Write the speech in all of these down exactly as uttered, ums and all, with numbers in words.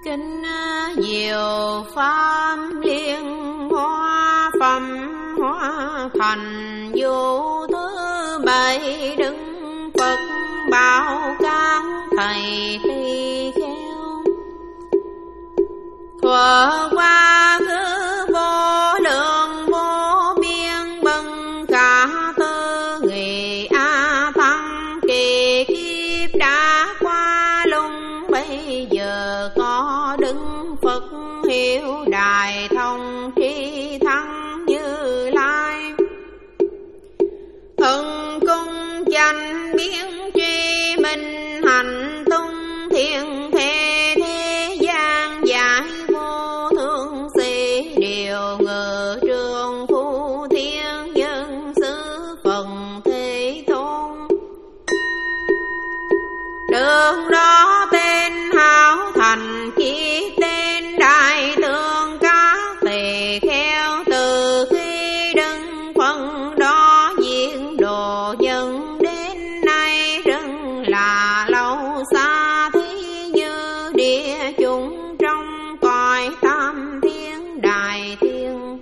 trinh nhiều pháp liên hoa phẩm hóa thành vô thứ bảy đứng Phật bảo các thầy thi khéo thuở qua cứ vô lượng vô biên bần cả tư nghị a tăng kỳ kiếp đã qua lung bây giờ có đứng Phật hiệu đài thông tri thắng Như Lai hưng cung chánh biến tri minh hành tung thiên thế thế gian giải vô thương sĩ điều ngự trường phu thiên dân sứ phần thế tôn đường đó tên hảo thành chi tên đại tướng các tỳ kheo từ khi đứng phân đó diễn đồ dân đến nay rất là lâu xa thí như địa chúng trong cõi tam thiên đại thiên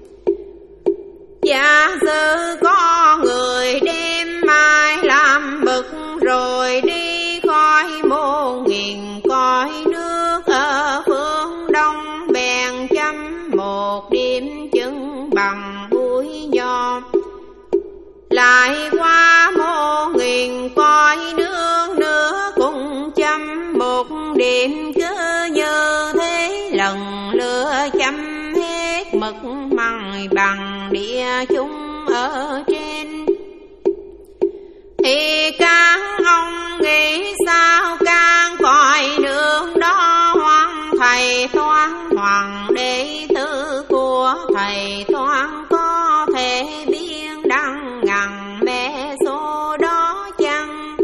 giả sử có người đêm mai làm bực rồi đi khỏi một nghìn cõi nước ở phương đông bèn chấm một điểm chứng bằng bụi nho lại qua một nghìn cõi nước nữa cũng chấm một điểm cứ như thế lần lửa chấm hết mực măng bằng địa chúng ở trên thì các ông nghĩ sao các cõi nước đó hoàng thầy toán hoàng đệ tử của thầy toán có thể biên đăng ngàn mẹ số đó chăng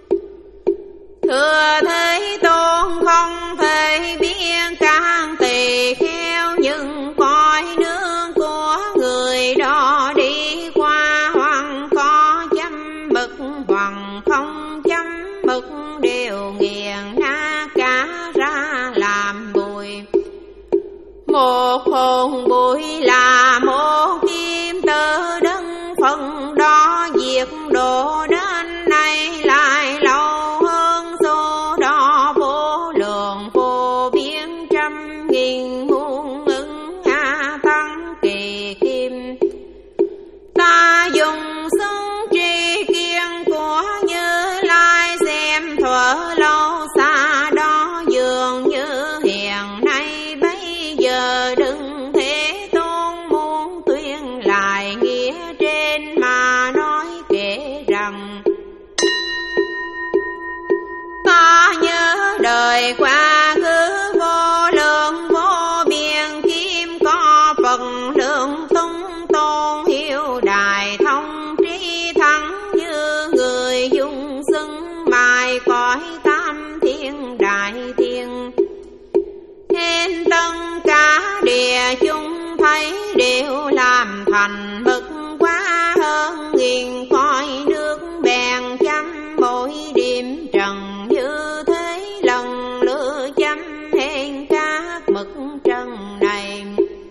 thưa Thế Tôn không thể biên các tỳ kheo nhưng cõi nước của người đó đi qua hoàng có chấm mực hoàng không chấm mực đều nghiền nát cả ra làm bụi một hồn bụi là một kim tự đất phần đó diệt độ đến nay lại lâu hơn số đó vô lượng vô biên trăm nghìn muôn ứng a tăng kỳ kim ta dùng xưng tri kiến của Như Lai xem thuở lâu xa đó dường như hiện nay bây giờ đừng Thế Tôn muốn tuyên lại nghĩa trên mà nói kể rằng ta nhớ đời qua cứ vô lượng vô biên kim có phần lượng tung tôn hiệu đài thông tri thắng như người dung xưng mai cõi tam thiên đại thiên nên tất cả địa chúng thấy đều làm thành bậc quá hơn nghìn cõi nước bèn chấm mỗi điểm trần như thế lần lửa chấm hên các mực trần này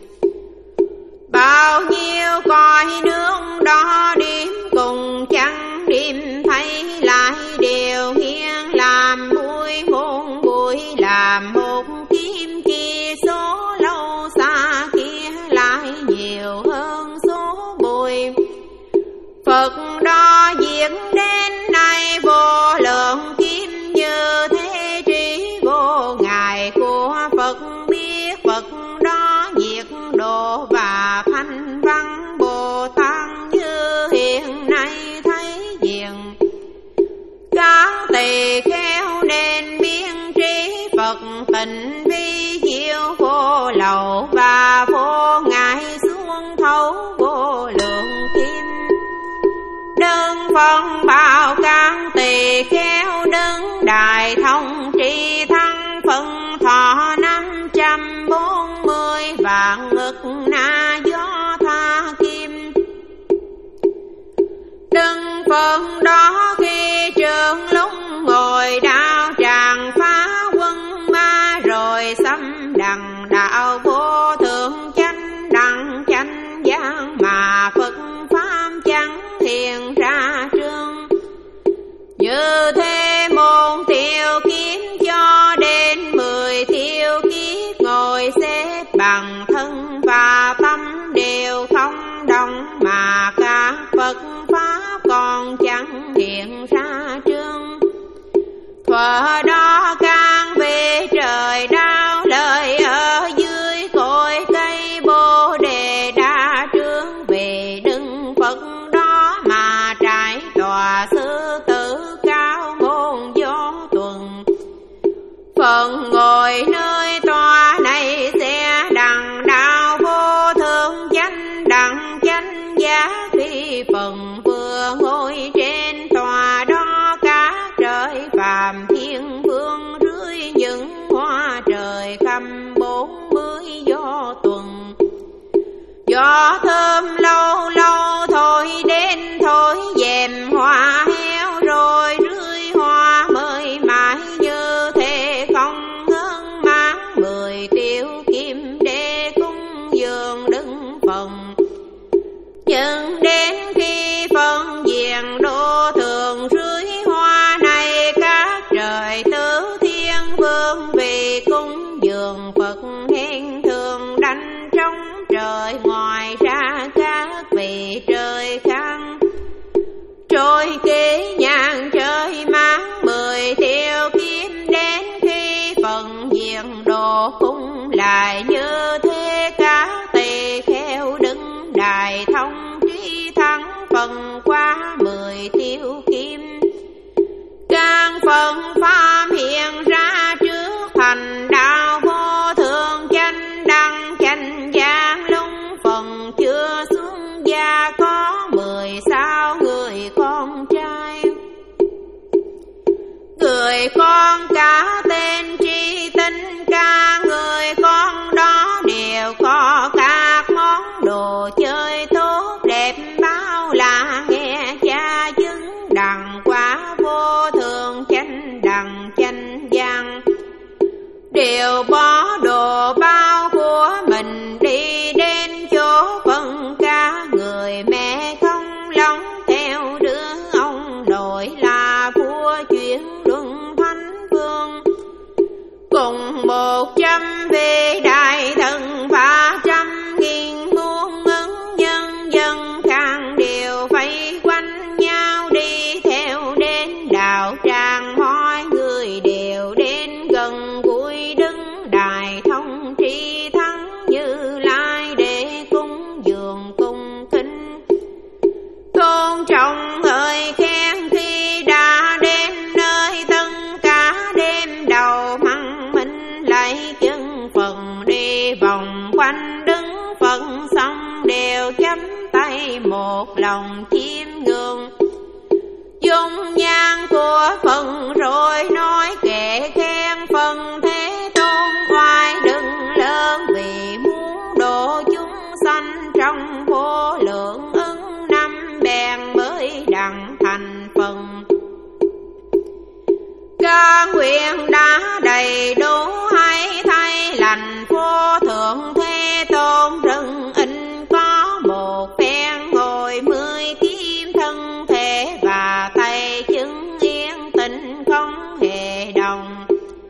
bao nhiêu cõi nước đó điểm cùng chẳng điểm thấy lại đều nghiêng làm bụi muôn bụi làm một kim kia số lâu xa kia lại nhiều hơn số bụi Phật đó diệt đến nay vô lượng kim như thế trí vô ngài của Phật biết Phật đó diệt độ và thanh văn Bồ Tát như hiện nay thấy diện các tỳ kheo nên biên trí Phật tình vi diệu vô lậu và vô ngại xuống thấu vô lượng kim đơn phân bảo các tỳ kheo đứng đại thông tri thăng phân thọ năm trăm bốn mươi vạn ngực na gió tha kim đừng phân đó khi trường lúc ngồi đao tràng phá quân ma rồi sắp vừa đó can về trời đau lời ở dưới cội cây bồ đề đa trướng về đừng Phật đó mà trải tòa sư tử cao ngôn gió tuần. Phần ngồi nơi tòa này sẽ đằng đạo vô thượng chánh đẳng chánh giá khi phần vừa ngồi trên tòa đó các trời phàm thiên vương rưới những hoa trời khăm bốn mươi gió tuần. Gió thơm lâu lâu thôi đến thôi dèm hoa héo rồi rưới hoa mới mãi như thế không ngân máng mười tiêu kim để cúng dường đứng phần. Nhưng đến khi phân diện đô thường rưới hoa này các trời tứ thiên vương vì cúng dường Phật hên thường đảnh trong trời ngoài ra các vị trời khăn trôi kế nhàn trời máng mười tiêu kim đến khi phần diện đồ cung lại như thế các tỳ kheo đứng đài thông trí thắng phần qua mười tiêu kim. Can phần pháp hiện ra trước thành đạo vô thượng chánh đẳng chánh giác lung phần chưa xuống gia có mười sao người con trai. Người con cả tên tri tinh ca người con đó đều có các món đồ chơi tốt đẹp bao là nghe cha chứng đặng quả vô thượng chánh đẳng chánh văn. Đều bỏ đồ bao của mình đi đến chỗ phân ca người mẹ không lòng theo đứa ông nội là vua chuyển luân thánh vương. Cùng một trăm vị đại thần và trăm nghìn muôn ứng nhân dân khang đều vây quanh nhau đi theo đến đạo tràng. Mọi người đều đến gần gũi đứng đài thông tri thắng Như Lai để cúng dường cung kính tôn trọng hỡi khen khi đã đến nơi tân cả đêm đầu măng minh lấy chân phần đi vòng quanh đứng phần xong đều chắp tay một lòng chiêm ngưỡng dung nhan của phần rồi nói kệ khen phần Thế Tôn oai đừng lớn vì muốn độ chúng sanh trong vô lượng ứng năm bèn mới đặng thành phần. Ca nguyện đã đầy đủ hay thay lành vô thượng Thế Tôn rừng in có một phen ngồi mười kim thân thể và tay chứng yên tĩnh không hề đồng.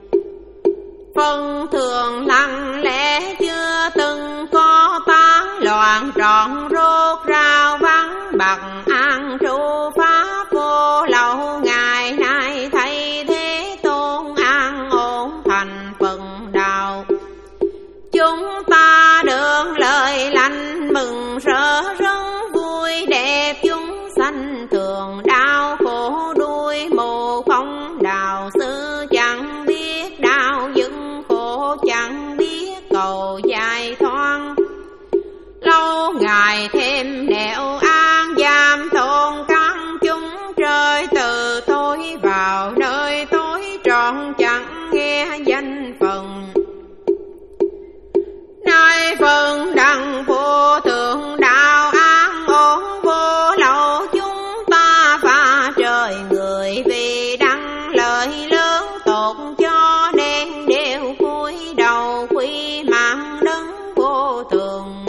Phân thường lặng lẽ chưa từng có tán loạn trọn rốt rao vắng bằng an trụ pháp vô lậu ngày nay thay Thế Tôn an ổn thành phần đạo. Chúng ta được lời lành mừng rỡ rất vui đẹp chúng sanh thường đau khổ đuôi mù phong đạo sư chẳng biết đau dừng khổ chẳng biết cầu giải thoát. Lâu ngày thêm nẻo an giam tôn căn chúng trời từ tối vào nơi tối trọn chẳng nghe danh phần. Nơi phần đặng vô thượng đạo an ổn vô lậu chúng ta pha trời người vì đăng lợi lớn tột cho nên đều cúi đầu quy mạng đấng vô thượng.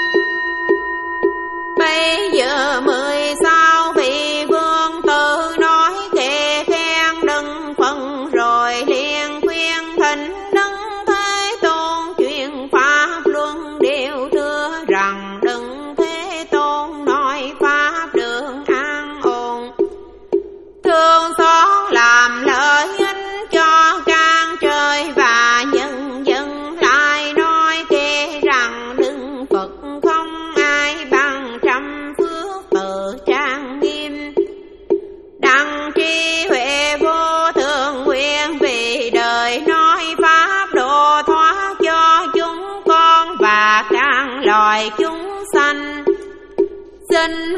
Bây giờ mười sao vị vương tự nói kệ khen đừng phân rồi liền khuyên thỉnh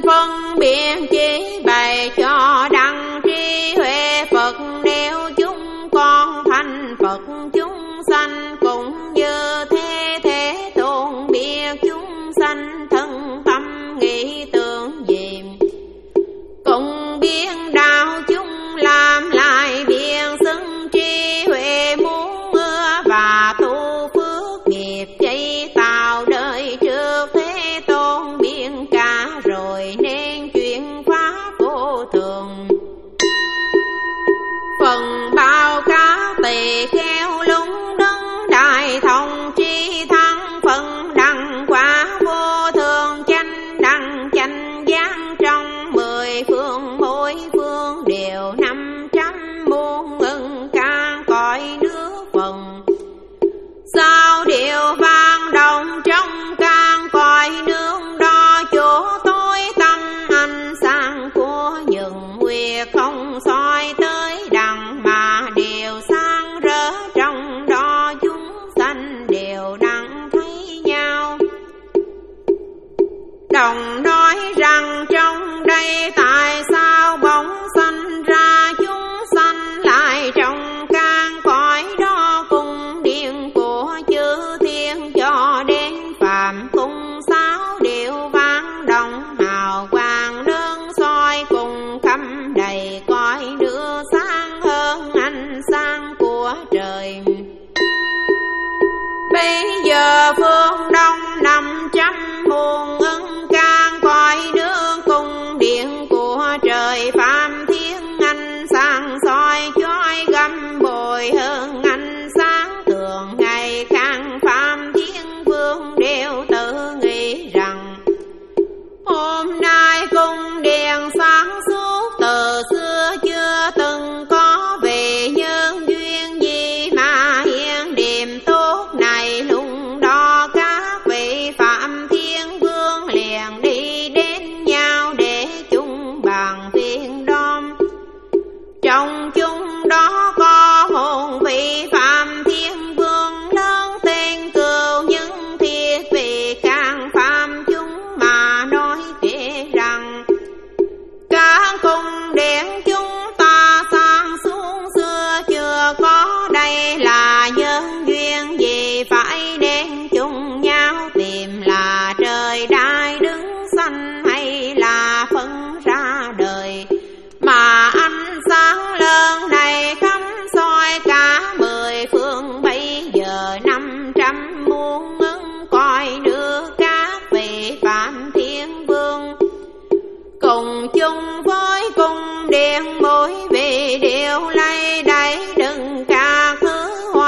phân biệt chỉ bày cho đặng trí huệ Phật, nếu chúng con thành Phật chúng sanh cũng như thế, thế tôn biết chúng sanh thân tâm nghĩ tưởng gì, cùng biên đạo chúng làm lại biên xưng trí huệ muốn mưa và tu phước nghiệp chay tạo đời trước, thế tôn biên cả rồi nên chuyện pháp vô thường. Phần bao cá tỳ kheo lúng đứng đại thông tri thắng, phần đăng quả vô thường chánh đăng chánh giác trong mười phương, mỗi phương đều năm trăm muôn ngân can cõi nước phần. Sao điều vang động trong can cõi nước đó, chỗ tối tâm ánh sáng của những nguyệt không soi tới đằng, mà đều sáng rỡ trong đó chúng sanh đều đặng thấy nhau. Đồng nói rằng trong đây tại sao bỗng sanh ra chúng sanh lại trong can cõi đó, cung điện của chư thiên cho đến phạm cung sáu điệu vang động hào quang đơn soi, cùng khắp đầy cõi đưa sáng hơn ánh sáng của trời. Bây giờ phương đông năm trăm muôn ưng can cõi nước, cung điện của trời phạm thiên ánh sáng soi chói găm bồi hơn ánh sáng thường ngày, càng phạm thiên vương đều tự nghĩ rằng hôm nay cung điện sáng suốt từ xưa chưa từng có, về nhân duyên gì mà hiện điểm tốt này. Lúc đó các vị phạm thiên vương liền đi đến nhau để chung bàn viên đom. Trong chúng đó có một vị phạm thiên vương lớn tên Cừu, nhưng thiết vị càng phạm chúng mà nói kể rằng các cung điện chúng ta sang xuống xưa chưa có, đây là nhân duyên gì phải đến chung nhau tìm, là trời đai đứng xanh hay là phân ra đời, mà ánh sáng lớn này khắp soi cả mười phương. Bây giờ năm trăm muôn ngân coi nước các vị phạm thiên vương, cùng chung với cung điện mỗi vị đều lay đẩy đừng cả thứ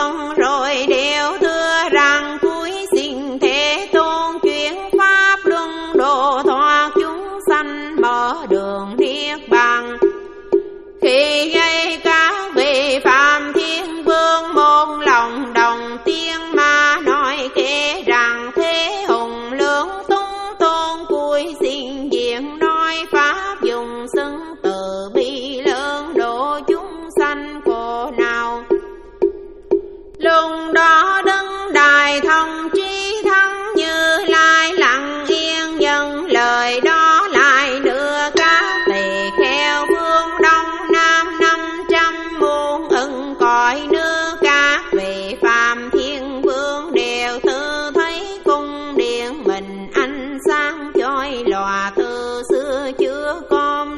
quân rồi đều thưa rằng cuối xin Thế Tôn chuyển pháp luân độ thoát chúng sanh mở đường niết bàn. Khi gây các vị Phạm Thiên Vương một lòng đồng tiếng mà nói kể rằng thế hùng lưỡng tung tôn cuối xin diện nói pháp dùng xưng từ bi lớn độ chúng sanh khổ nào. Lúc đó đứng đài thông trí thắng Như Lai lặng yên dâng lời đó lại đưa các tỳ kheo phương đông nam năm trăm muôn ưng cõi nước. Các vị Phạm Thiên Vương đều tự thấy cung điện mình ánh sáng chói lòa từ xưa chưa con.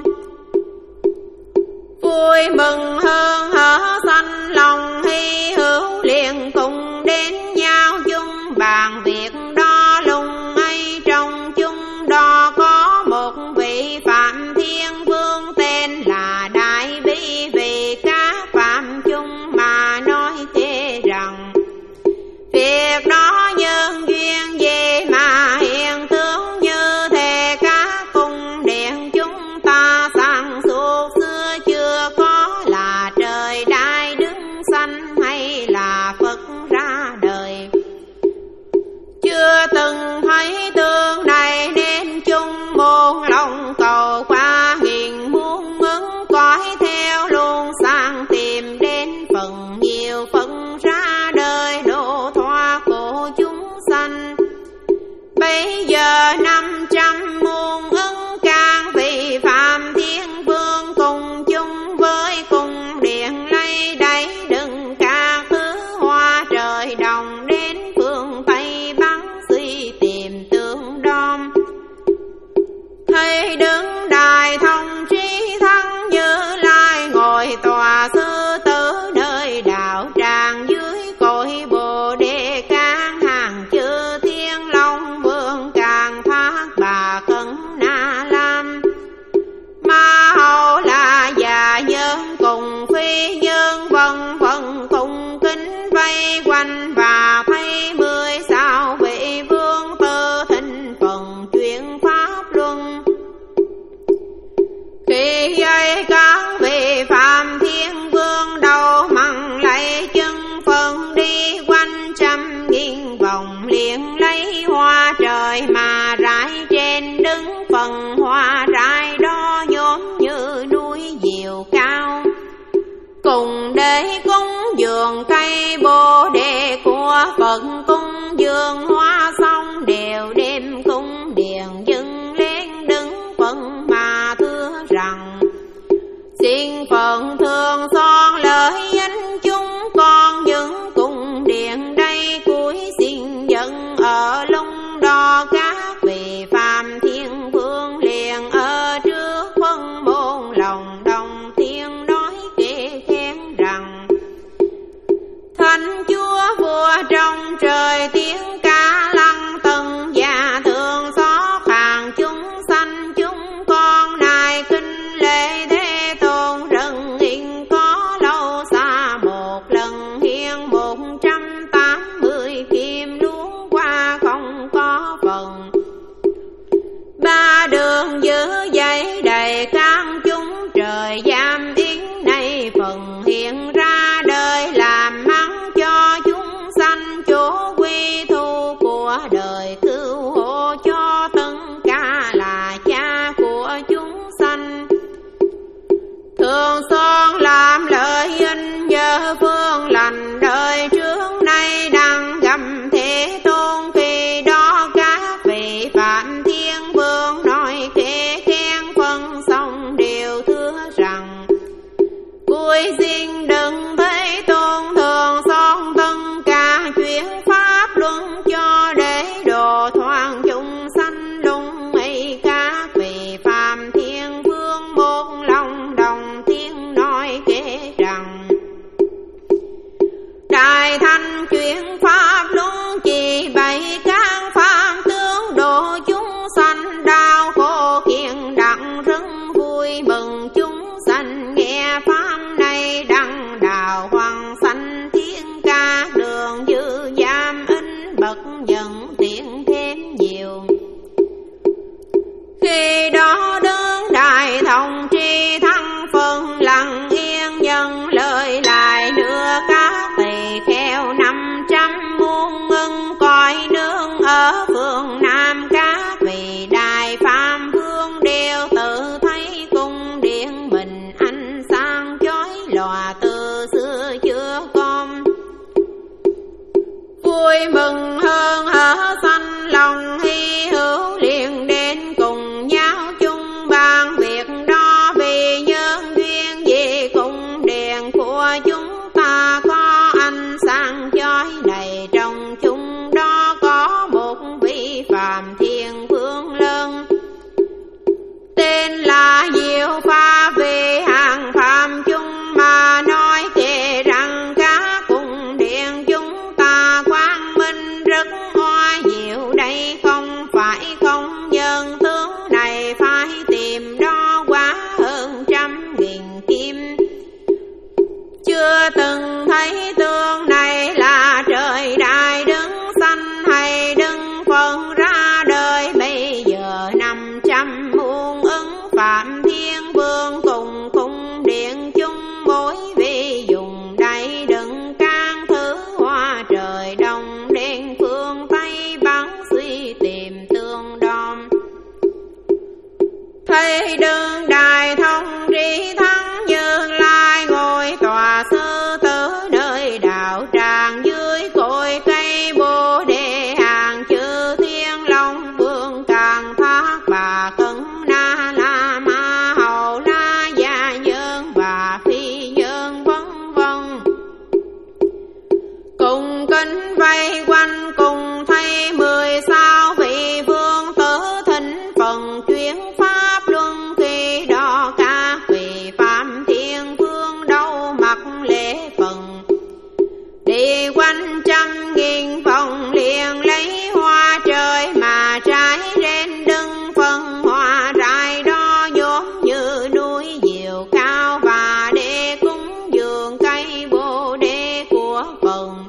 Vui mừng hơn hở sanh lòng hy hữu liền cùng đến nhau chung bàn việc đó. Lùng ấy trong chung đó có một vị Phạm Thiên Vương tên là Đại Bi. Vì các Phạm chung mà nói thế rằng việc đó nhân duyên gì mà hiện tướng như thế. Các cung điện chúng ta sáng suốt xưa chưa có là trời Đại Đức sanh hay là Phật ra đời. Chưa từng thấy tương này nên chung một lòng cầu qua nghìn muôn ứng cõi theo luôn sang tìm đến phần nhiều phần ra đời độ thoát của chúng sanh. Bây giờ năm trăm muôn ứng can vị Phạm Thiên Vương cùng chung với cùng điện lấy đáy đựng các thứ hoa trời đồng đến phương Tây Bắc suy tìm tương đom. Thấy đứng đài thông trí thắng Như Lai ngồi tòa sư tử nơi đạo tràng dưới cội Bồ Đề can hàng chư thiên long vương càng thác bà Cấn Na Lam. Ma hầu là già nhân cùng phi nhân vân vân cùng kính vây quanh và thấy mười sao vị vương tư thịnh phần chuyển pháp luân. Khi ấy các vị Phạm Thiên Vương đầu mặn lấy chân phân đi quanh trăm nghìn vòng liền lấy hoa trời mà rải trên đứng phần hoa rải đó nhóm như núi diều cao. Cùng để cúng dường cây Bồ Đề của Phật cung dường hoa xong đều đêm cung điện dâng lên đứng phần mà thưa rằng xin Phật thương xót lời anh chúng con những cung điện đây cuối xin dẫn ở lung đo. Các vị Phạm Thiên Vương liền ở trước phân môn lòng đồng thiên nói kể khen rằng Thánh Chúa vua trong trời trăm muôn ưng coi nương ở phương Nam các vị đại phạm vương đều tự thấy cung điện mình ánh sáng chói lòa từ xưa chưa con. Vui mừng hơn hở xanh lòng hy hữu liền đến cùng nhau chung bàn việc đó, vì nhân duyên vì cung điện của chúng ta có ánh sáng chói đầy, trong chúng đó có một vị phạm thiên vương lớn tên là Diệu Pha. Về hàng phạm chúng mà nói kể rằng các cung điện chúng ta quang minh rất hoa diệu, đây không phải không nhân tướng này phải tìm đó quá hơn trăm nghìn kim. Chưa từng thấy tương này là trời đại đứng xanh hay đứng phân ra đời, bây giờ năm trăm muôn ứng phạm thiên vương cùng cung điện chung mỗi vị dùng đây đừng can thứ hoa trời đông đen phương Tây bắn suy tìm tương đom. Thấy đương đài thông trí thắng Như Lai ngồi tòa sư tử nơi đạo tràng, dưới cội cây bồ đề hàng chư thiên long vương càng thác bà cấn na la ma hầu la gia nhân và phi nhân vân vân cùng kính vây quanh, cùng thấy mười sao vị vương tử thịnh phần chuyên pháp luân. Khi đó các vị phạm thiên vương đâu mặc lễ phần đi quanh trăm nghìn vòng, liền lấy hoa trời mà trái lên đứng phân hoa rải đó giống như núi diệu cao, và để cúng dường cây bồ đề của phần.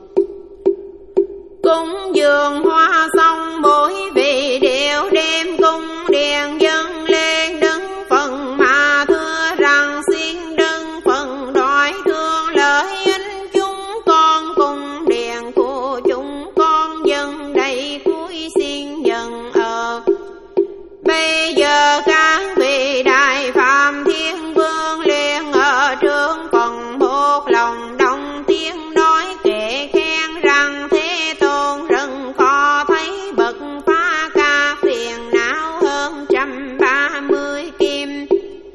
Cúng dường hoa xong mỗi vị đều đem cung điện dâng lên đứng phần mà thưa rằng xin đứng phần đòi thương lợi ích chúng con, cung điện của chúng con dâng đây cuối xin nhận ở. Bây giờ các vị đại phạm thiên vương liền ở trường phần một lòng đồng tiếng nói kể khen rằng Thế Tôn rất khó thấy bậc phá ca phiền não hơn trăm ba mươi kim.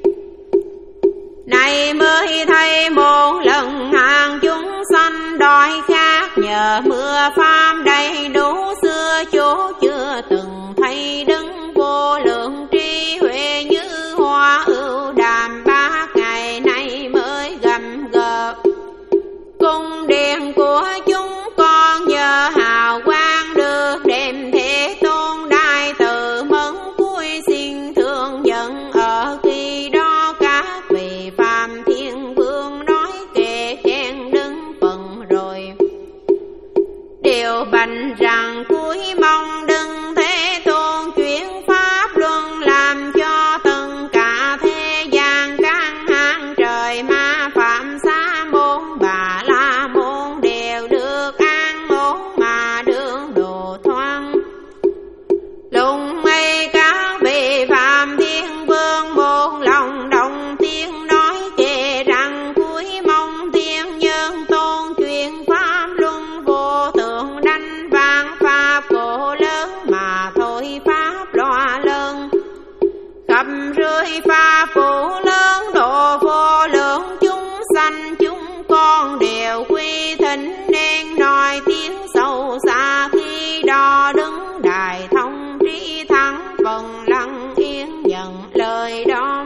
Này mới thấy một lần hàng chúng sanh đói khát, nhờ mưa phàm đầy đủ xưa chỗ chưa từng thấy đứng vô lượng trí huệ như hoa ưu đàm bát ngày nay mới gầm gỡ. Cung điện của chúng con nhờ hào quang được đem Thế Tôn đại từ mẫn cuối xin thương nhận. Ở khi đó các vị phạm thiên vương nói kể khen đứng phần rồi đều bành rằng cuối mong đừng Thế Tôn chuyển pháp luân, làm cho tất cả thế gian can hàng trời ma phạm xa môn bà la môn đều được an ổn mà đương độ thoáng. Lúc ấy các vị phạm thiên vương một lòng đồng tiếng nói kể rằng cuối mong thiên nhân tôn truyền pháp luân, vô tượng đảnh vạn pháp cổ lớn mà thôi pháp loa lớn, khắp rơi pháp phổ lớn độ vô lượng chúng sanh. Chúng con đều quy thính nên nói tiếng sâu xa, khi đó đứng đài thông trí thắng phần lặng yên nhận lời đó.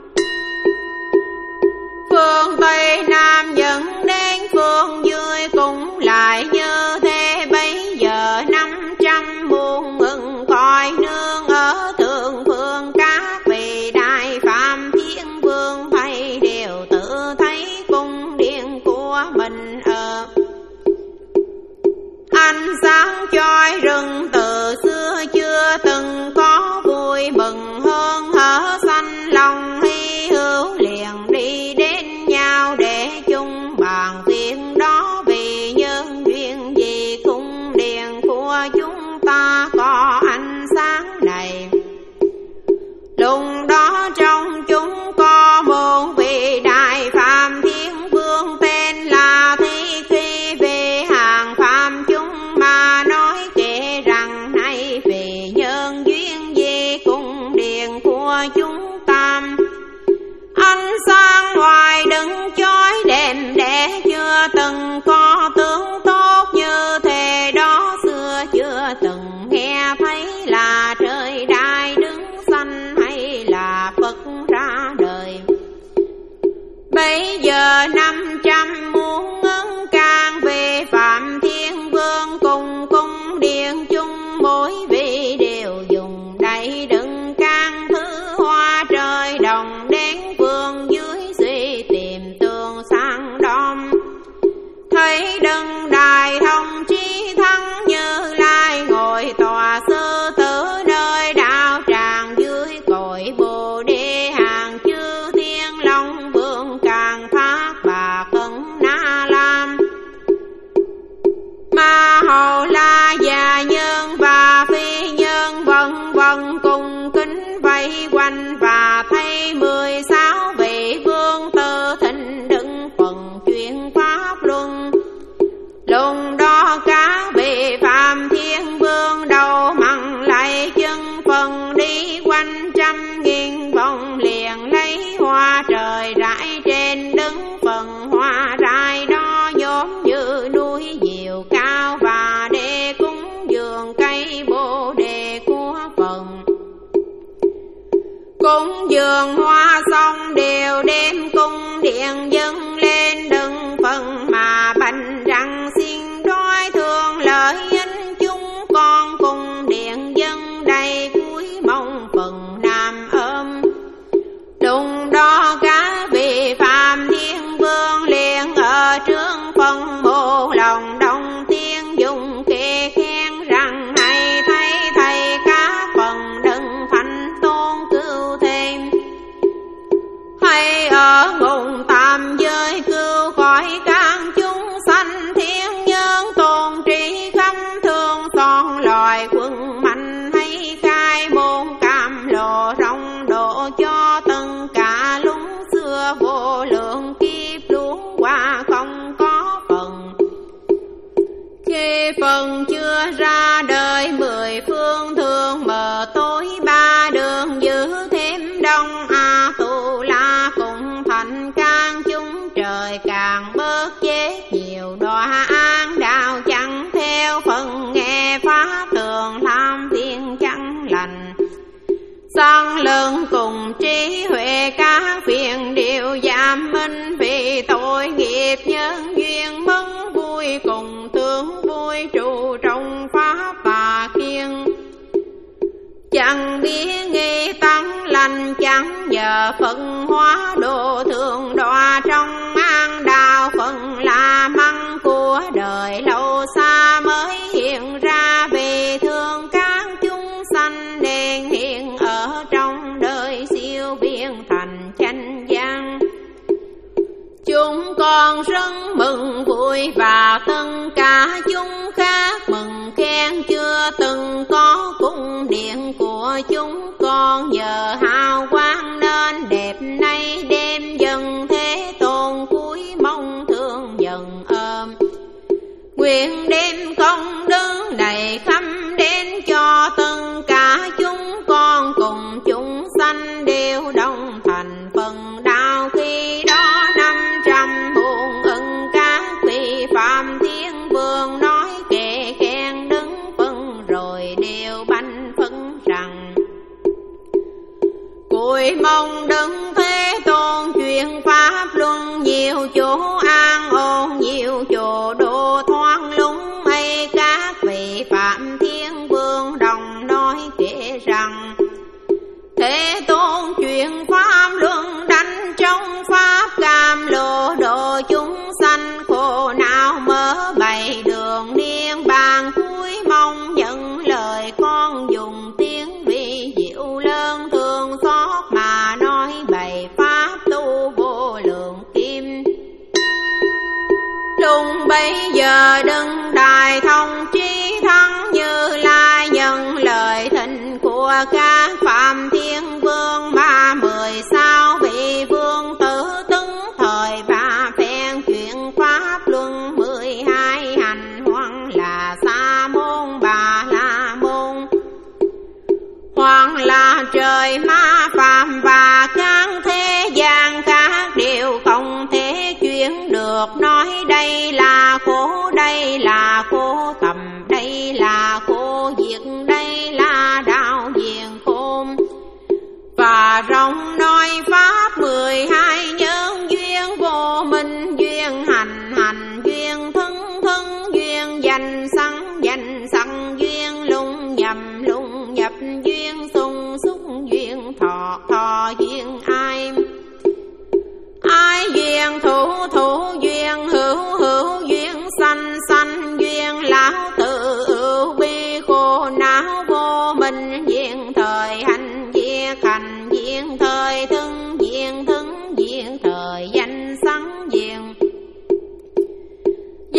Phương Tây Nam dẫn đến phương dưới cũng lại như thế, bây giờ năm trăm muôn ưng coi nương ở thượng phương. Các vị đại phạm thiên vương thầy đều tự thấy cung điện của mình ở ánh sáng chói rừng từ xưa chưa từng có, vui mừng hơn hở xanh lòng hy hữu liền đi đến nhau để chung bàn việc đó, vì nhân duyên Ma Hầu La và nhân và phi nhân vân vân cùng kính vây quanh, và thấy mười sáu vị vương tư thịnh đứng phần chuyện pháp luân. Lúc đó các vị Phạm Thiên Vương đầu mặn lại chân phần đi quanh trăm nghìn vòng, liền lấy hoa trời rải trên đứng phần hoa rải đó nhóm như núi diều cao, và để cúng dường cây bồ đề của phần. Cúng dường hoa xong đều đem cung điện dâng lên đừng phần, mà bạch rằng xin đói thương lợi ích chúng con cùng điện dân đầy cuối mong phần nam ôm. Đúng đó các vị Phạm Thiên Vương liền ở trước phần mộ lòng đồng tiếng dùng kê khen rằng hay thấy thầy các phần đừng thành tôn cứu thêm, hay ở ngùng tam giới cứu khỏi các chúng sanh thiên nhân tôn trí khắp thương son loài quân mạnh, hay khai môn cam lộ rộng độ cho tất cả lúc xưa vô lượng kiếp luôn qua không có phần. Khi phần chưa ra đời mười phương thường mờ tối ba đường giữ thêm đông a tu la cùng thành can chúng trời càng bớt chết nhiều đọa an đạo chẳng theo phần nghe pháp tường tham thiên chẳng lành. Song lượng cùng trí huệ các phiền đều giảm minh, vì tội nghiệp nhân duyên mất vui cùng tướng vui trụ trong pháp và kiên. Chẳng biết nghi tăng lành chẳng nhờ phần hóa độ thường đọa trong an đạo, phần là măng của đời lâu xa mới hiện ra, vì thương các chúng sanh đền hiện ở trong đời siêu biên thành chánh gian. Chúng con rất mừng vui và tất cả chúng khác mừng khen chưa từng có cung điện của chúng con, nhờ hào quang nên đẹp nay đêm dần thế tôn cuối mong thương dần ôm. Nguyện đem công đức này khắp đến cho tất cả chúng con cùng chúng sanh đều đồng thành phần đạo, khi đó năm trăm muôn ưng các vị Phạm Thiên Vương nói kệ khen đứng phân rồi đều banh phân rằng cùi mong đứng thế tôn truyền pháp luân, nhiều chỗ an ổn nhiều chỗ độ thoáng lúng ấy. Các vị Phạm Thiên Vương đồng nói kể rằng thế tôn truyền pháp luân đánh trong pháp cam lộ độ chúng sanh khổ não mở bày đường niên bàn cuối mong nhận lời con dùng tiếng vi diệu lớn thương xót mà nói bày pháp tu vô lượng kim. Lúc bấy giờ đừng đài thông trí thắng Như Lai nhận lời thịnh của các Phạm Thiên Vương, ba mười sáu vị vương tử tứng thời ba phen chuyện pháp luân, mười hai hành hoằng là sa môn bà la môn, hoặc là trời ma phàm và các thế gian khác đều không thể chuyển được. Nói đây là khổ, đây là khổ tầm, đây là khổ diệt, đây là đạo diền khôn. Và rộng nói pháp mười hai nhân duyên, vô minh duyên, hành hành duyên, thân thân duyên, danh sanh danh sanh duyên, lung nhầm lung nhập duyên, sung xúc duyên, thọ thọ duyên, ai ai duyên, thủ thủ duyên, hữu hữu duyên, sanh sanh duyên, lão tự ưu bi khổ não, vô minh duyên, thời hành duyên, hành duyên, thời thân duyên, thân duyên, thời danh sanh duyên.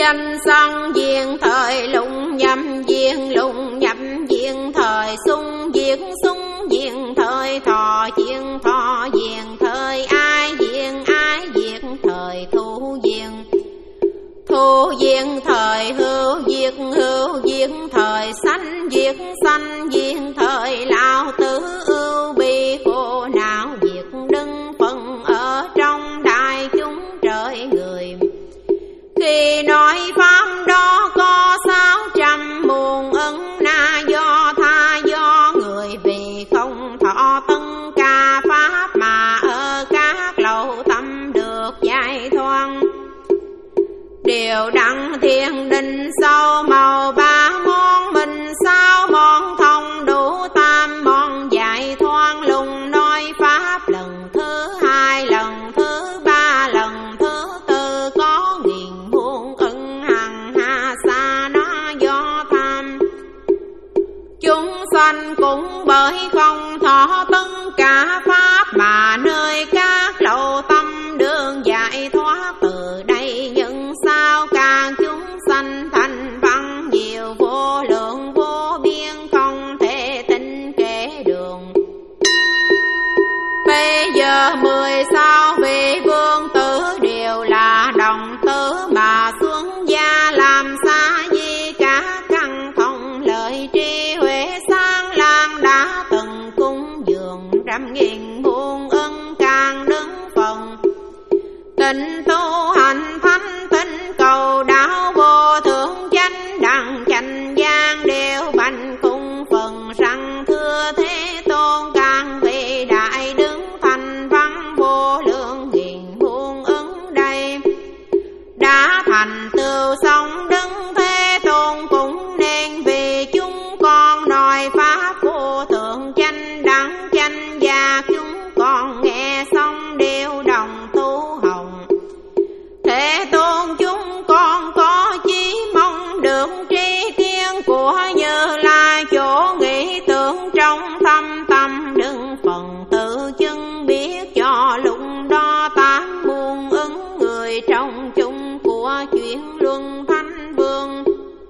Danh sân diện thời lụng nhâm diện lụng nhâm diện thời sung diện sung diện thời thọ diện thọ diện thời ai diện ai diện thời thu diện thu diện thời hữu diện hữu diện thời sanh diện sanh diện thời lão tử ưu bi khổ não diệt đừng phần ở trong đại chúng trời người. Khi nói pháp đó có sáu trăm muôn ân na do tha do người, vì không thọ tân ca pháp mà ở các lậu tâm được giải thoát. Điều đặng thiên đình sau màu ba món mình sao món thông đủ tam món giải thoát. Lùng nói pháp lần thứ hai lần thứ ba lần thứ tư có nghìn muôn ân hằng ha sa nó do tham. Chúng sanh cũng bởi không thọ tất cả pháp mà nơi các lậu tâm đường giải thoát. Từ đây những sao càng chúng sanh thành văn nhiều vô lượng vô biên không thể tính kể đường. Bây giờ mười sao vị vương tử đều là đồng tử mà xuống gia làm xa di cả căn thông lợi trí huệ sáng lang đã từng cúng dường trăm nghìn muôn ân càng đứng phần. Tịnh tu hành thánh tinh cầu đạo vô thượng chánh đẳng chánh gian đều bành cung phần rằng thưa Thế Tôn càng vị đại đứng thành văn vô lượng nghìn muôn ân đây. Đã thành tựu xong đứng Thế Tôn cũng nên vì chúng con nói pháp vô thượng chánh đẳng chánh gia. Chúng con nghe xong đều đồng tu hồng. Thế Tôn chúng con có chí mong được tri kiến của Như Lai chỗ nghĩ tưởng trong thâm tâm đừng phần tự chứng biết cho lúc đó tám muôn ứng người trong chung của chuyển luân thánh vương.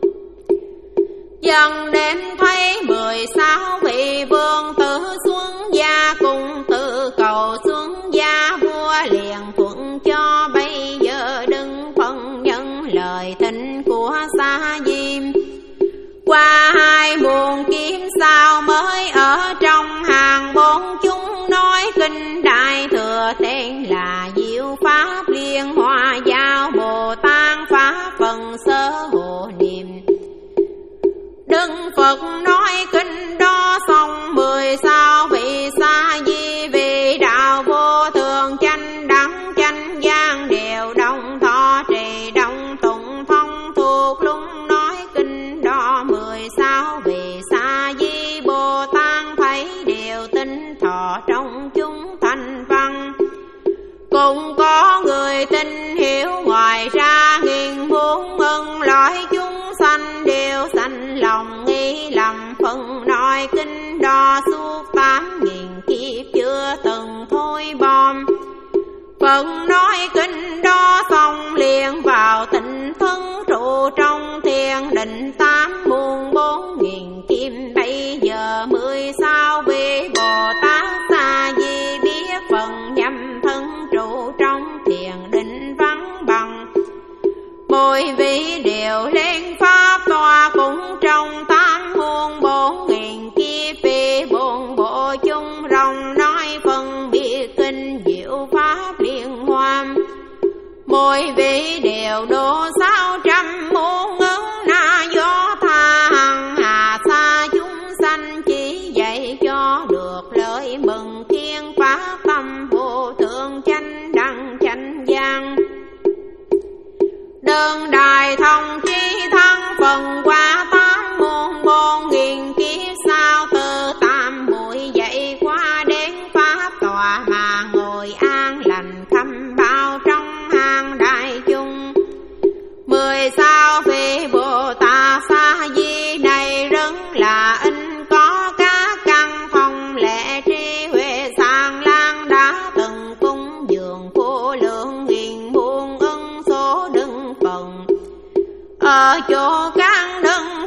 Dần đêm thấy mười sáu vị vương tử xuống gia cùng tự cầu xuống gia. Vua liền thuận cho bây giờ đừng phân nhân lời tình của Sa Diêm. Qua hai muôn kiếm sao mới ở trong hàng bốn chúng nói kinh đại thừa tên là diệu pháp liên hoa giao Bồ Tát pháp phần sơ hộ niệm. Đức Phật nói kinh đó xong mười sao vị Sa Di vì đạo vô thường chánh đẳng chánh gian đều đồng thọ trì đồng tụng thông thuộc lúc nói kinh đó. Mười sao vị Sa Di Bồ Tát thấy đều tinh thọ trong chúng thành văn. Cũng có người tin hiểu ngoài ra nghìn muôn ân loại chúng sanh đều sanh lòng nghi lầm phân nói kinh đo suốt tám nghìn kiếp chưa từng thôi bom. Phật nói kinh đó xong liền vào tịnh thân trụ trong thiền định tám muôn bốn nghìn kim. Bây giờ mười sao vị Bồ Tát Sa Di biết phần nhâm thân trụ trong thiền định vắng bằng. Mỗi vị đều lên pháp tòa cũng trong tám muôn bốn nghìn kiếp. Vì bốn bộ chung rồng nói phân biệt kinh diệu pháp liên hoàn. Mỗi vị đều độ sáu trăm muôn ấn na do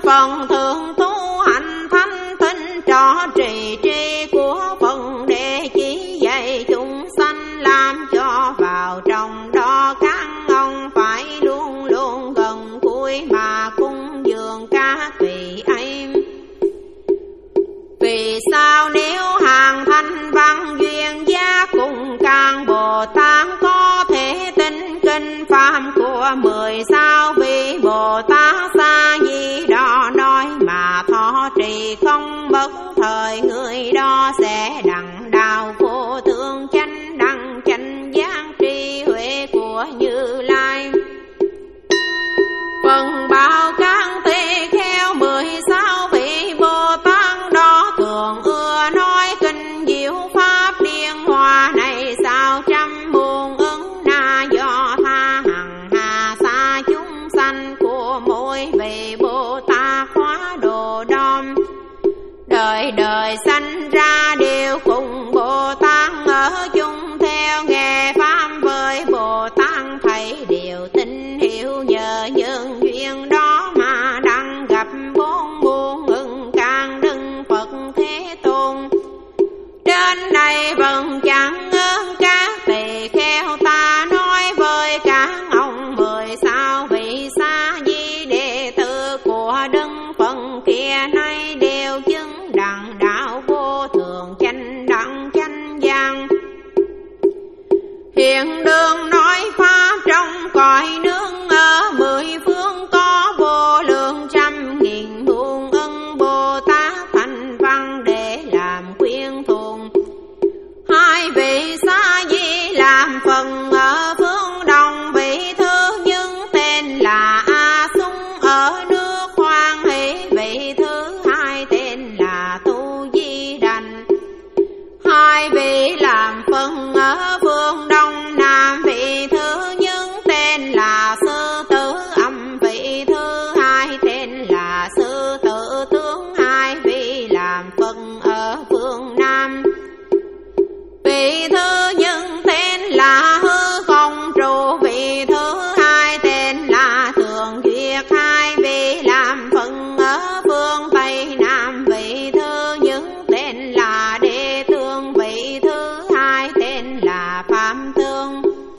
phần thượng tu hành thanh tinh trò trì tri của phần đệ chỉ dạy chúng sanh, làm cho vào trong đó các ông phải luôn luôn gần gũi mà cúng dường các vị ấy. Vì sao nếu hàng thanh văn duyên giác cùng càng Bồ Tát có thể tin kinh pháp của mười sao vị Bồ Tát Sa Di Đà nói mà thọ trì không mất thời, người đó sẽ đặng đạo vô thượng chánh đẳng chánh giác tri huệ của Như Lai. Phần bao các tỳ kheo mười sao vị Bồ Tát đó thường ưa nói kinh diệu pháp điên hòa này, sao trăm muôn ứng na do tha hằng hà xa chúng sanh của mỗi vị Bồ Tát hóa độ đom. Đời đời sanh ra đều cùng Bồ Tát ở chung theo nghe pháp với Bồ Tát, thấy điều tin hiểu nhờ nhân duyên đó mà đang gặp bốn muôn ưng càng đừng Phật Thế Tôn. Trên đây vẫn chẳng ơn các tỳ kheo ta nói với các ông mười sao vị Sa Di đệ tử của Đức Phật kia nay đều chứng đặng đạo vô thường chánh đẳng chánh giác. Hiện đương nói pháp trong cõi nước ở mười phương có vô lượng trăm nghìn muôn ân Bồ Tát thành văn để làm khuyên thùng. Hai vị Sa Di làm phần ở phương đông, vị thứ nhất tên là A Sung ở nước Hoan Hỷ, vị thứ hai tên là Tu Di Đành. Hai vị làm phần ở phương đông nam, vị thứ nhất tên là Sư Tử Âm, vị thứ hai tên là Sư Tử Tướng. Hai vị làm phần ở phương nam, vị thứ nhất tên là Hư Không Trụ, vị thứ hai tên là Thường Duyệt. Hai vị làm phần ở phương tây nam, vị thứ nhất tên là Đế Thương, vị thứ hai tên là Phạm Tương.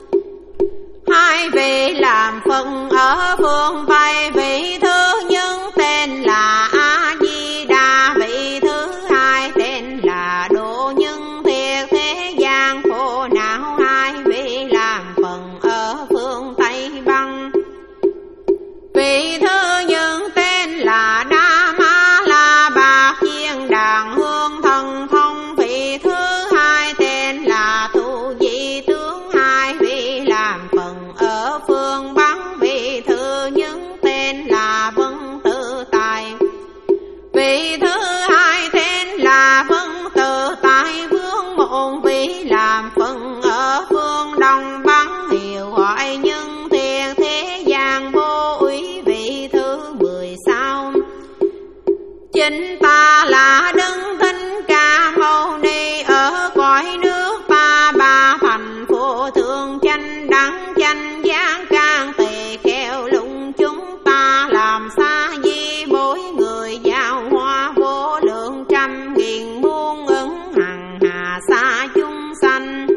Hai vị làm phần ở phương tây, vị thứ nhất tên là A Di Đà, vị thứ hai tên là Độ Nhân Thiệt thế gian khổ não. Hai vị làm phần ở phương Tây Băng, vị thứ nhất tên là Đa Ma La Bạc Chiên Đàn Hương Thần Thông, vị thứ hai tên là Tu Di Tướng. Hai vị làm phần ở phương Bắc, vị thứ nhất tên là Vân Tự Tài, vị thứ hai tên là Vân Tự Tài Vương. Một vị làm phần ở phương Đông Bắc, hiệu gọi Nhân Thiên thế gian vô úy, vị thứ mười sao. Chính ta là Đức Thích Ca Mâu Ni ở cõi nước ta ba thành vô thượng chánh đẳng chánh giác. Can tỳ kheo lụng chúng ta làm Sa Di mỗi người giao hoa vô lượng trăm nghìn muôn ứng hằng hà xa chúng sanh.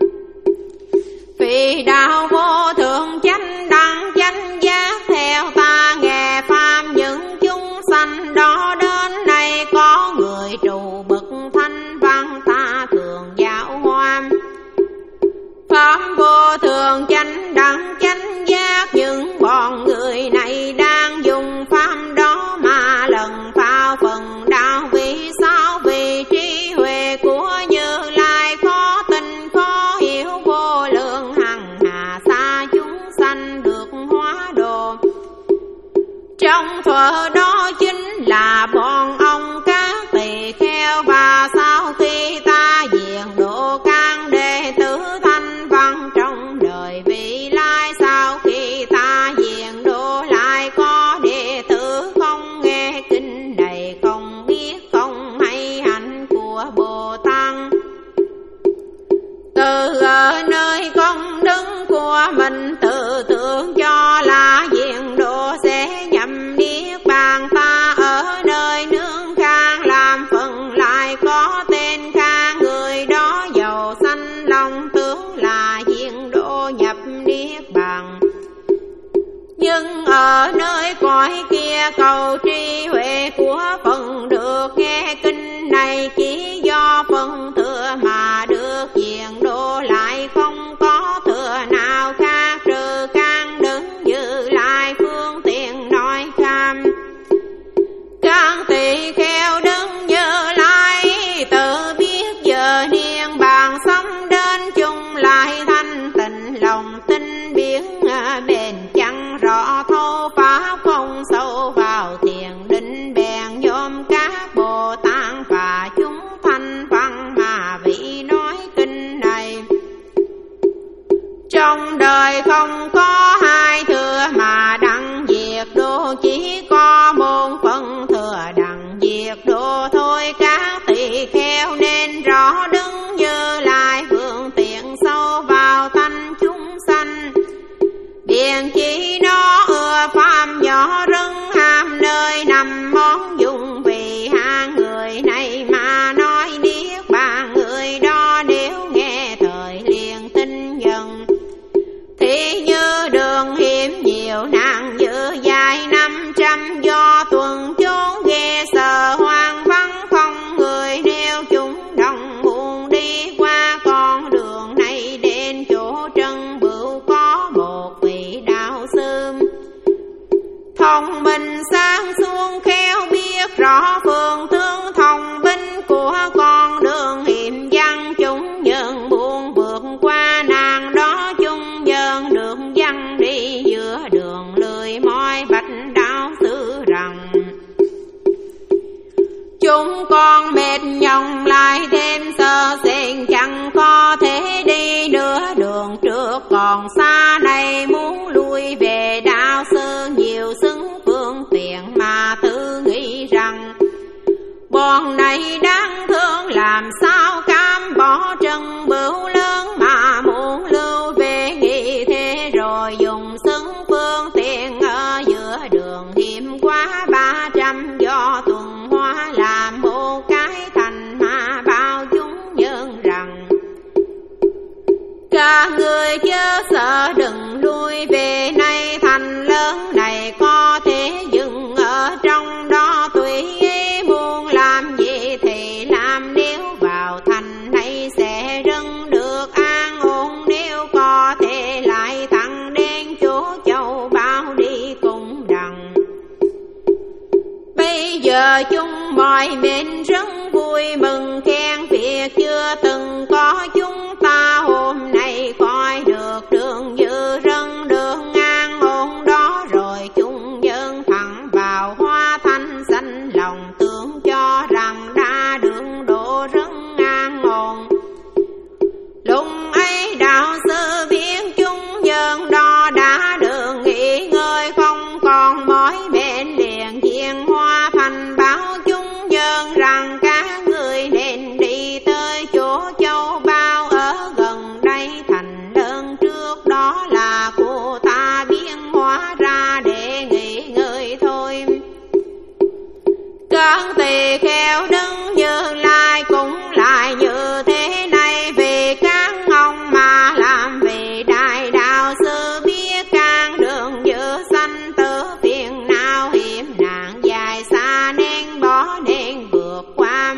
Vì đạo vô thượng chánh đẳng chánh giác theo ta nghe pháp, những chúng sanh đó đến nay có người trụ bậc thanh văn ta thường giáo hoa. Pháp vô thượng chánh đẳng chánh giác, những bọn người này đang dùng pháp đó mà lần phao phần đạo. Vì sao? Vì trí huệ của Như Lai khó tin khó hiểu, vô lượng hằng hà xa chúng sanh được hóa độ. Trong thuở đó chính là bọn ông các tỳ kheo, và sau khi ta diện độ can đệ tử thanh văn trong đời vị lai, sau khi ta diện độ lại có đệ tử không nghe kinh này, không biết không hay hạnh của Bồ Tát. Từ ở nơi công đức của mình tự tưởng cho là diện độ sẽ nhậm niết bàn, ta kia cầu tri huệ của phần được nghe kinh này, chỉ do phần thừa mà được diện độ lại không có thừa nào khác, trừ can đứng giữ lại phương tiện nói cam. Can tỳ kheo đứng giữ lại tự biết giờ niên bàn sống đến chung lại thanh tịnh lòng tin biến bền chẳng rõ thấu pháp không sâu vào thiền định bèn nhóm các Bồ Tát và chúng thanh văn mà vị nói kinh này. Trong đời không có hai thừa mà đặng diệt độ, chỉ có một phần thừa đặng diệt độ thôi. Các tỳ kheo nên rõ đứng như lại phương tiện sâu vào thanh chúng sanh, biện chỉ nó ưa phàm nhỏ rừng ham nơi nằm món dùng, vì hai người này mà nói niết bàn người đó nếu nghe thời liền tin dần. Thì như đường hiểm nhiều nạn dữ dài năm trăm, do tuần chốn ghê sợ hoang vắng không người, nếu chúng đồng buồn đi qua con đường này đến chỗ Trân Bửu có một vị đạo sư thông minh sáng suốt khéo biết rõ phương tướng thông binh của con đường hiểm văn, chúng nhân buồn vượt qua nàng đó, chúng nhân được văn đi giữa đường lười mỏi bạch đạo sư rằng chúng con mệt nhọc lại thêm sợ sệt chẳng có thể đi nữa, đường trước còn xa này muốn lui về. Đạo sư nhiều xứng phương tiện mà tự nghĩ rằng bọn này đáng thương, làm sao cam bỏ Trân Bửu lớn mà muốn lưu về, nghĩ thế rồi dùng xứng phương tiện ở giữa đường hiểm quá ba trăm, do tuần hóa làm một cái thành mà bao chúng nhân rằng cả người chớ sợ đừng lui về, nay thành lớn này có thể dừng ở trong đó, tùy ý muốn làm gì thì làm, nếu vào thành này sẽ rất được an ổn, nếu có thể lại thẳng đến chỗ châu bao đi cùng đặng. Bây giờ chúng mọi bên rất vui mừng khen việc chưa từng có, chúng ta hôm nay coi được đường dự rân đường an ổn đó, rồi chúng nhân thẳng vào hoa thanh xanh lòng tưởng cho rằng đã đường độ rất an ổn. Lúc ấy đạo sư biết chúng nhân đó đã được nghỉ ngơi không còn mỏi mệt, liền diện hoa thành báo chúng nhân rằng các người nên đi tới chỗ châu bao ở gần đây, thành lớn trước đó là của ta biến hóa ra để nghỉ ngơi thôi. Các tỳ kheo đứng như lai cũng lại như thế này, vì các ông mà làm vì đại đạo sư biết can đường giữa sanh tử phiền não hiểm nạn dài xa nên bỏ nên vượt qua.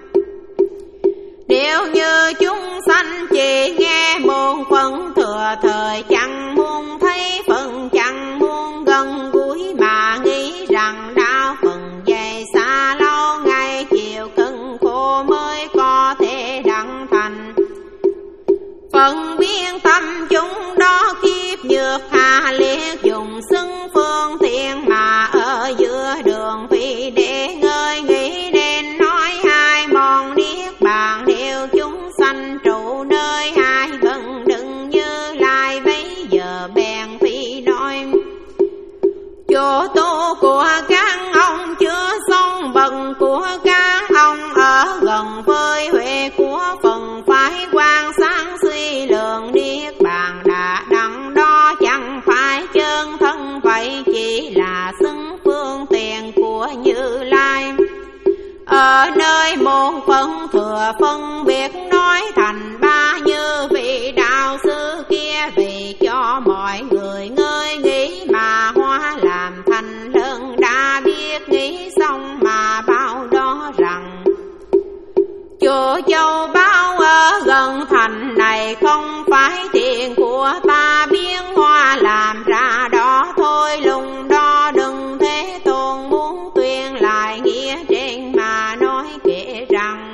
Nếu như chúng sanh chỉ nghe một phần thừa thời, chẳng muốn thấy phần chẳng muốn gần gũi, mà nghĩ rằng đạo phần dày xa lâu ngày chiều cân khổ mới có thể đặng thành. Phần biên tâm chúng đó kiếp nhược hạ liệt, dùng xưng phương tiện mà ở giữa đường phi để ngơi nghĩ, nên nói hai mòn niết bàn nếu chúng sanh trụ nơi hai vân đừng như lai. Bấy giờ bèn phi nói chỗ tu của các ông chưa xong, bần của các ông ở gần với huệ của phần phái quan sáng suy lượng niết bàn đã đặng đó, chẳng phải chân thân vậy, chỉ là xưng phương tiện của Như Lai. Ở nơi một phần thừa phân biệt nói thành ba, như vị đạo sư kia vì cho mọi người ngơi nghĩ mà hóa làm thành lớn đã ta biết nghĩ xong mà bao đó rằng chùa Châu Bao ở gần thành này không phải tiền của ta, biến hoa làm ra đó thôi lùng đo. Đừng Thế Tôn muốn tuyên lại nghĩa trên mà nói kể rằng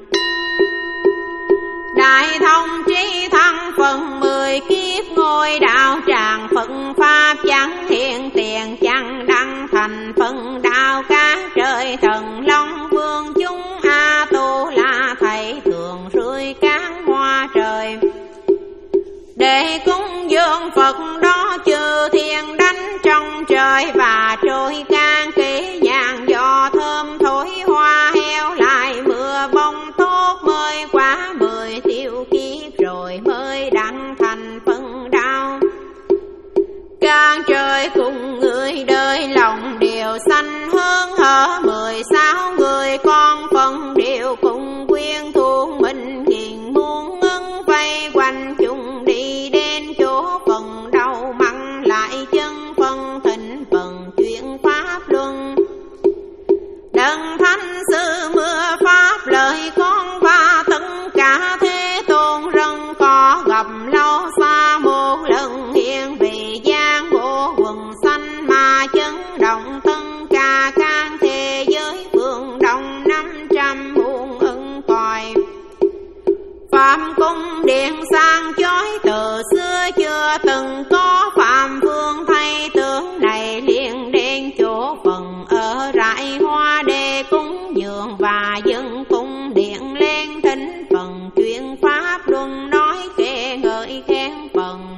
đại thông trí thăng phần mười kiếp ngôi đạo tràng phận pháp chẳng hiện tiền chẳng đăng thành phần đạo các trời thần long vương chúng A Tu La thầy thường rưới cán hoa trời để cúng dường Phật đó. Chư thiên đánh trong trời và trôi can kỹ nhàn gió thơm thổi hoa heo lại mưa bông tốt mới quá mười tiêu kiếp rồi mới đặng thành phân đạo. Can trời cùng người đời lòng đều xanh hơn hở mười sáu người con phân đều cùng quyên thuộc mình hiền muôn ưng vây quanh chung đi đến chỗ phần đầu mặn lại chân phân thịnh phần chuyện pháp luân. Đấng thánh sư mưa pháp lời con và tất cả Thế Tôn rân có gặp lâu xa một lần hiện vì giang bộ quần xanh mà chấn động tất cả các thế giới phương đông năm trăm muôn ưng còi. Phạm cung điện sang chói từ xưa chưa từng có phạm vương thay tướng này liền đến chỗ phần ở rải hoa để cúng dường và dân cung điện lên thính phần chuyện pháp luân nói kể ngợi khen phần.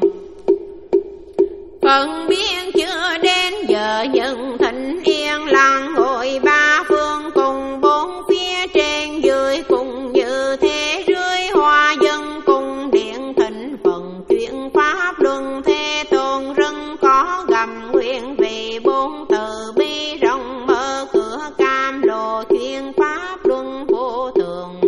Phần biên chưa đến giờ dân thịnh yên lặng ngồi ba phương cùng bốn phía trên dưới cùng như thế rưới hoa dân cung điện thịnh phần chuyện pháp luân. Thế Tôn rân có gầm nguyện vì bốn từ bi rộng mở cửa cam lộ chuyện pháp luân vô thường.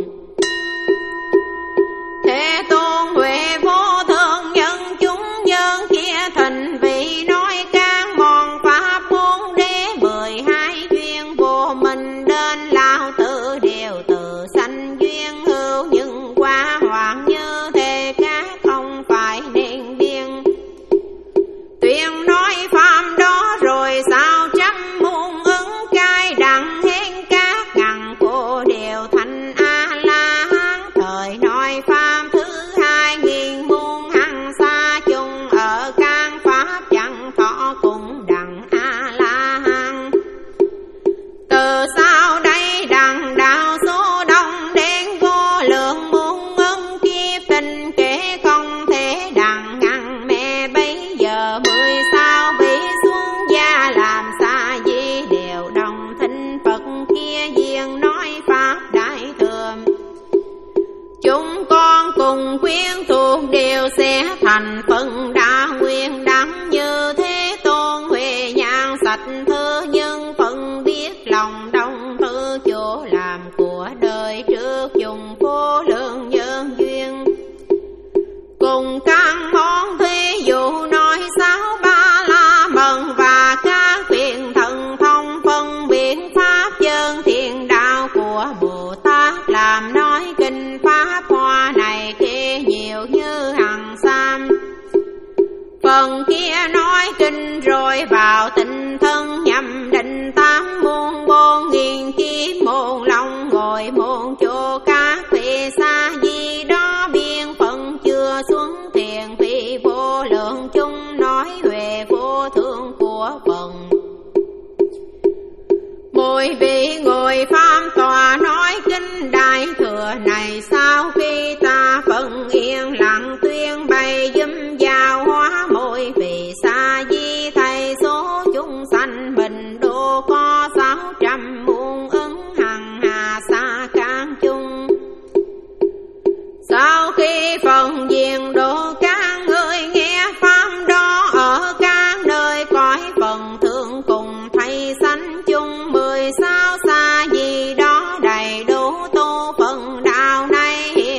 Thế Tôn huệ vô thường nhân chúng nhân kia thành vì nói can mòn pháp bốn đế mười hai duyên vô mình đến lao tự đều từ sanh duyên hữu nhưng qua hoàng như thế các không phải nên biên. Tuyên nói pháp đó rồi sao trăm muôn ứng cai đặng hên các ngàn cô đều thành A La Hán. Thời nói pháp thứ hai nghìn muôn hằng xa chung ở can pháp chẳng thọ cùng đặng A La Hán. Từ sau đây đặng đạo số đông đến vô lượng muôn ân kiếp tình kể không thể đặng ngăn mẹ bấy giờ mười sao bị xuống gia làm xa di đều đồng thính Phật kia duyên nói pháp đại thừa. Chúng con cùng khuyên thuộc đều sẽ thành phần đa nguyên đắng như Thế Tôn huệ nhãn sạch thư nhưng phần biết lòng đông thư chỗ làm của đời trước dùng vô lượng nhân duyên. Cùng các món thí dụ nói sáu ba la mật và các quyền thần thông phân biệt pháp dân thiện đạo của Bồ Tát làm nói kinh pháp hoa này kia nhiều như hằng sam. Phần kia nói kinh rồi vào tinh thân nhằm định tám muôn bốn nghìn kiếp môn long ngồi môn chỗ các vị xa di đó biên phận chưa xuống tiền vị vô lượng chung nói huệ vô thượng của phần. Mỗi vị ngồi pháp tòa nói kinh đại thừa này sau khi ta phần yên lặng tuyên bày dùm giao hóa mỗi vị sa di thầy số chúng sanh bình đô có sáu trăm muôn ứng hằng hà sa can chung. Sau khi phần diện độ các người nghe pháp đó ở các nơi cõi phần thượng cùng thầy sanh chung mười sao xa gì đó đầy đủ tu phần đạo này hiện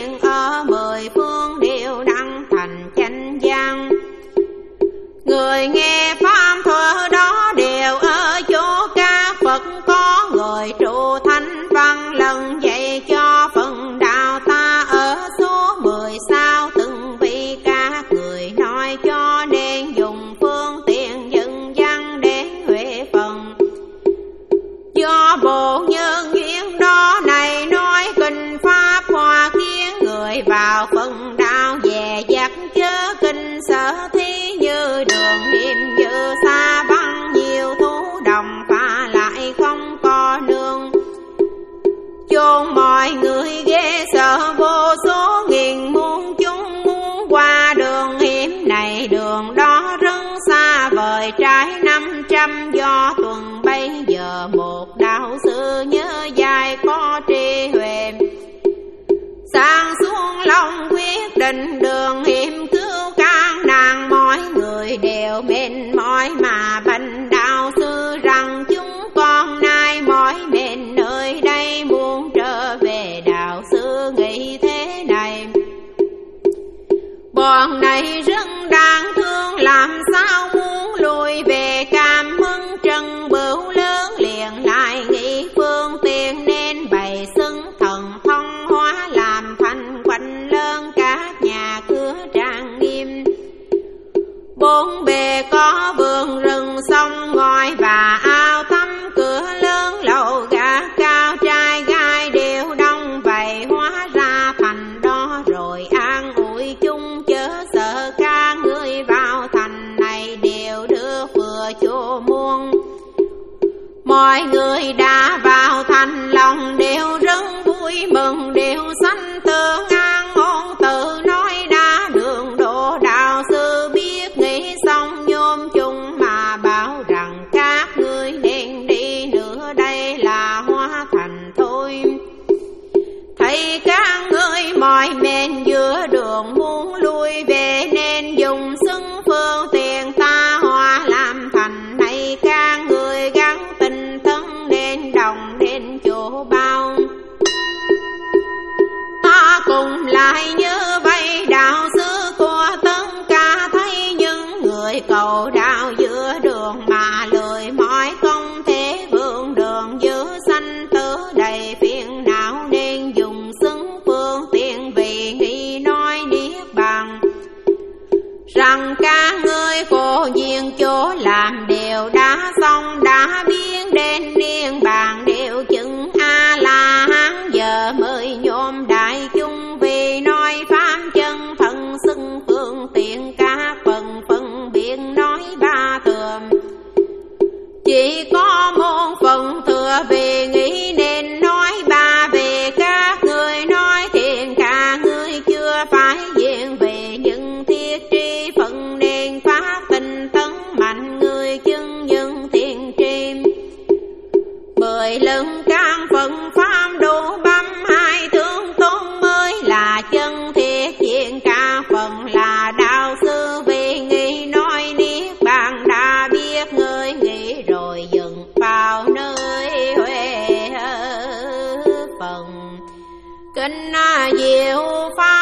Phật có người trụ thánh văn, lần dạy cho phần đạo ta ở số mười sao. Từng vị các người nói cho nên dùng phương tiện dân gian đến huệ phần. Do bộ nhân duyên đó này nói kinh pháp hoa, khiến người vào phần đạo về dắt chớ kinh sở thí. Như đường hiểm như xa băng, nhiều thú đồng pha lại không có nương. Chôn mọi người ghê sợ, vô số nghìn muôn chúng muốn qua đường hiểm này. Đường đó rất xa vời trái năm trăm do tuần. Bây giờ một đạo sư nhớ dài có trí huệ, sang xuống lòng quyết định đường hiểm cứu can nàng. Mọi người đều mệt mỏi mà bạch đạo sư rằng chúng con nay mỏi mệt nơi đây, muốn trở về. Đạo sư nghĩ thế này, bọn này rất đáng thương, làm sao muốn lùi về. Cảm ơn Trần Bửu lớn liền lại nghĩ phương tiện, nên bày xưng thần thông hóa làm thành quanh lớn các nhà cửa trang nghiêm. Bốn bề có vườn rừng sông ngòi và ao tắm, cửa lớn lầu gác cao trai gai đều đông. Vậy hóa ra thành đó rồi an ủi chung, chớ sợ ca người vào thành này đều đưa vừa chỗ muôn. Mọi người đã vào thành lòng đều rất vui mừng, đều sanh tương an ngôn tự nói đã đường độ. Đạo sư biết nghĩ xong nhôm chung mà bảo rằng các ngươi nên đi nữa, đây là hóa thành thôi. Thấy các ngươi mỏi mệt giữa đường muốn lui về, nên dùng xưng phương tiện ta hóa làm thành này. Các người gắn tình thân nên đồng đến chỗ bao, ta cùng lại nhớ vậy. Đạo sư của tất cả thấy những người cầu đạo giữa đường mà lười mỏi không thể vượn đường, giữa sanh tử đầy phiền não nên dùng xứng phương tiện vì nghĩ nói niết bàn. Rằng các ngươi khổ nhiên chỗ làm đều đã xong, đã biến đến niên bàn đều chứng A La Hán. Giờ mới nhôm đại chúng vì nói pháp chân thân, xưng phương tiện các phần phân biệt nói ba thừa. Chỉ có một phần thừa vì nghĩ nên nói ba về. Các người nói thiện cả người chưa phải diện về những thiết tri phận, nên phát tinh tấn mạnh người chứng những thiện tri. Mười lần can phận pháp đủ bấm hai thương tôn mới là chân thiết diện. Cả phần là đạo sư vì nghĩ nói niết bàn đã biết người nghĩ rồi dừng vào nơi huệ phần. Kinh diệu pháp